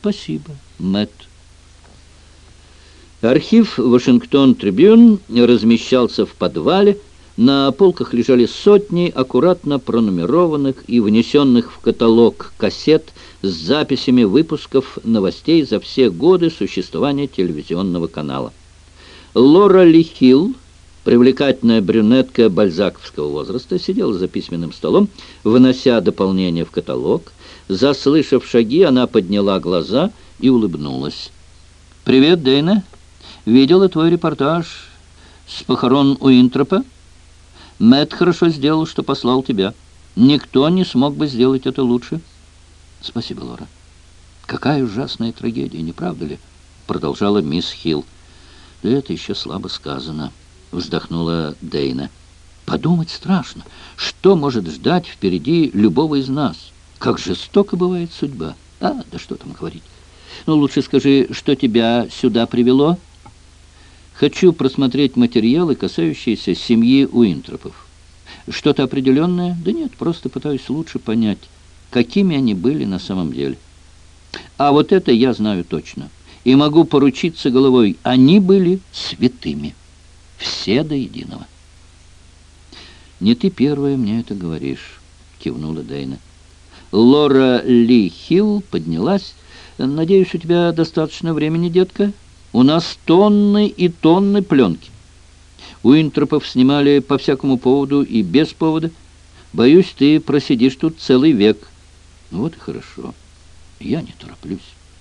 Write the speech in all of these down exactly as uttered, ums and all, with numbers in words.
Спасибо, Мэтт. Архив «Вашингтон Трибюн» размещался в подвале. На полках лежали сотни аккуратно пронумерованных и внесенных в каталог кассет с записями выпусков новостей за все годы существования телевизионного канала. Лора Ли Хилл, привлекательная брюнетка бальзаковского возраста, сидела за письменным столом, вынося дополнение в каталог. Заслышав шаги, она подняла глаза и улыбнулась. «Привет, Дейна. Видела твой репортаж с похорон Уинтропа? Мэтт хорошо сделал, что послал тебя. Никто не смог бы сделать это лучше». «Спасибо, Лора. Какая ужасная трагедия, не правда ли?» Продолжала мисс Хилл. «Да это еще слабо сказано», — вздохнула Дейна. «Подумать страшно, что может ждать впереди любого из нас. Как жестоко бывает судьба. А, да что там говорить. Ну, лучше скажи, что тебя сюда привело?» «Хочу просмотреть материалы, касающиеся семьи Уинтропов». «Что-то определенное?» «Да нет, просто пытаюсь лучше понять, какими они были на самом деле. А вот это я знаю точно. И могу поручиться головой, они были святыми. Все до единого». «Не ты первая мне это говоришь», — кивнула Дейна. Лора Ли Хилл поднялась. «Надеюсь, у тебя достаточно времени, детка? У нас тонны и тонны пленки. Уинтропов снимали по всякому поводу и без повода. Боюсь, ты просидишь тут целый век». «Вот и хорошо. Я не тороплюсь».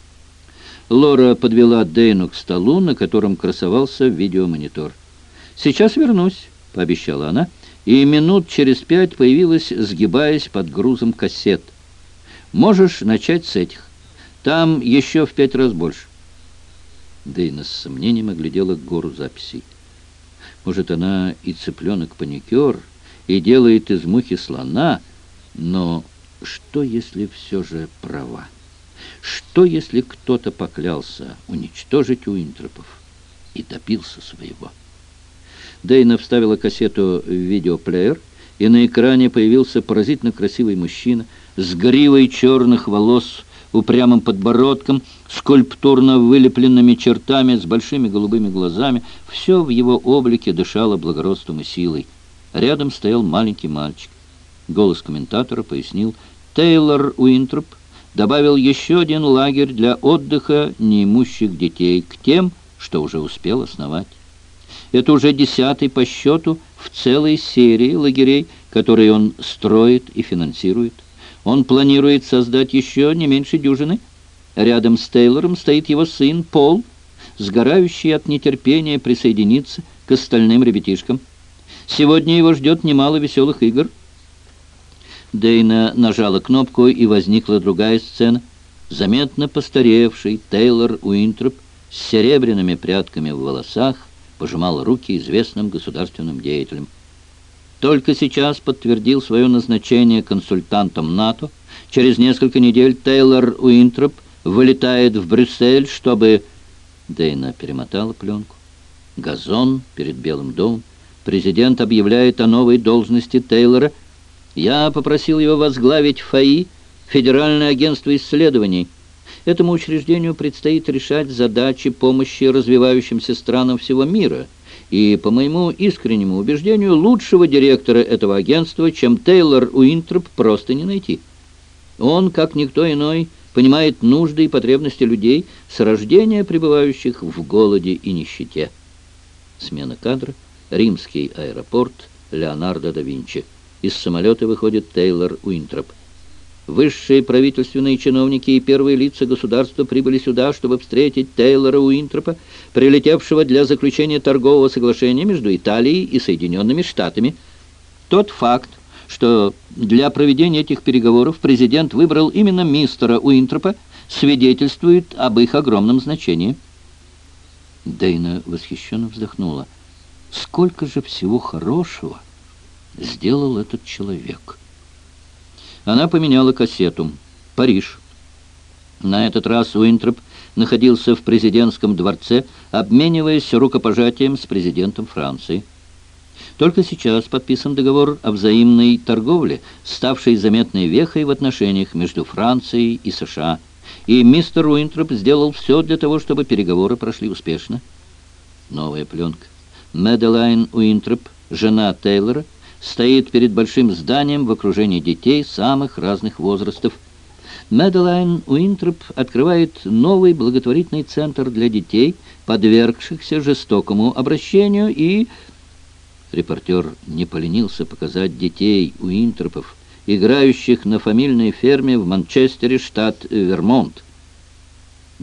Лора подвела Дейну к столу, на котором красовался видеомонитор. «Сейчас вернусь», — пообещала она, и минут через пять появилась, сгибаясь под грузом кассет. «Можешь начать с этих. Там еще в пять раз больше». Дейна с сомнением оглядела гору записей. Может, она и цыпленок-паникер, и делает из мухи слона, но что, если все же права? Что, если кто-то поклялся уничтожить Уинтропов и добился своего? Дейна вставила кассету в видеоплеер, и на экране появился поразительно красивый мужчина с гривой черных волос, упрямым подбородком, скульптурно вылепленными чертами, с большими голубыми глазами. Все в его облике дышало благородством и силой. Рядом стоял маленький мальчик. Голос комментатора пояснил: Тейлор Уинтроп добавил еще один лагерь для отдыха неимущих детей к тем, что уже успел основать. Это уже десятый по счету в целой серии лагерей, которые он строит и финансирует. Он планирует создать еще не меньше дюжины. Рядом с Тейлором стоит его сын Пол, сгорающий от нетерпения присоединиться к остальным ребятишкам. Сегодня его ждет немало веселых игр. Дейна нажала кнопку, и возникла другая сцена. Заметно постаревший Тейлор Уинтроп с серебряными прядками в волосах пожимал руки известным государственным деятелям. Только сейчас подтвердил свое назначение консультантом НАТО. Через несколько недель Тейлор Уинтроп вылетает в Брюссель, чтобы... Дейна перемотала пленку. Газон перед Белым домом. Президент объявляет о новой должности Тейлора. Я попросил его возглавить ФАИ, Федеральное агентство исследований. Этому учреждению предстоит решать задачи помощи развивающимся странам всего мира. И, по моему искреннему убеждению, лучшего директора этого агентства, чем Тейлор Уинтроп, просто не найти. Он, как никто иной, понимает нужды и потребности людей, с рождения пребывающих в голоде и нищете. Смена кадра. Римский аэропорт. Леонардо да Винчи. Из самолета выходит Тейлор Уинтроп. Высшие правительственные чиновники и первые лица государства прибыли сюда, чтобы встретить Тейлора Уинтропа, прилетевшего для заключения торгового соглашения между Италией и Соединенными Штатами. Тот факт, что для проведения этих переговоров президент выбрал именно мистера Уинтропа, свидетельствует об их огромном значении. Дейна восхищенно вздохнула. Сколько же всего хорошего сделал этот человек! Она поменяла кассету. Париж. На этот раз Уинтроп находился в президентском дворце, обмениваясь рукопожатием с президентом Франции. Только сейчас подписан договор о взаимной торговле, ставший заметной вехой в отношениях между Францией и США. и мистер Уинтроп сделал все для того, чтобы переговоры прошли успешно. Новая пленка. Мэдалайн Уинтроп, жена Тейлора, стоит перед большим зданием в окружении детей самых разных возрастов. Мэдалайн Уинтроп открывает новый благотворительный центр для детей, подвергшихся жестокому обращению, и... Репортер не поленился показать детей Уинтропов, играющих на фамильной ферме в Манчестере, штат Вермонт.